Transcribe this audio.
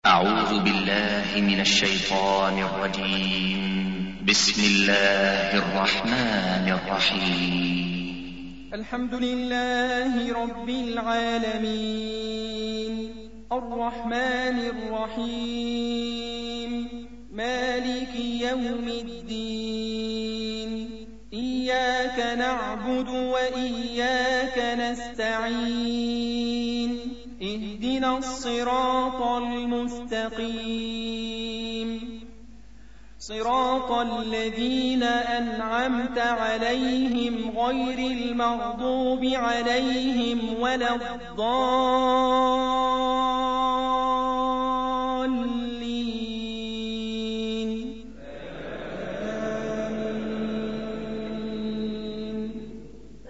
أعوذ بالله من الشيطان الرجيم. بسم الله الرحمن الرحيم. الحمد لله رب العالمين، الرحمن الرحيم، مالك يوم الدين، إياك نعبد وإياك نستعين، اهدنا الصراط المستقيم، صراط الذين أنعمت عليهم غير المغضوب عليهم ولا الضالين.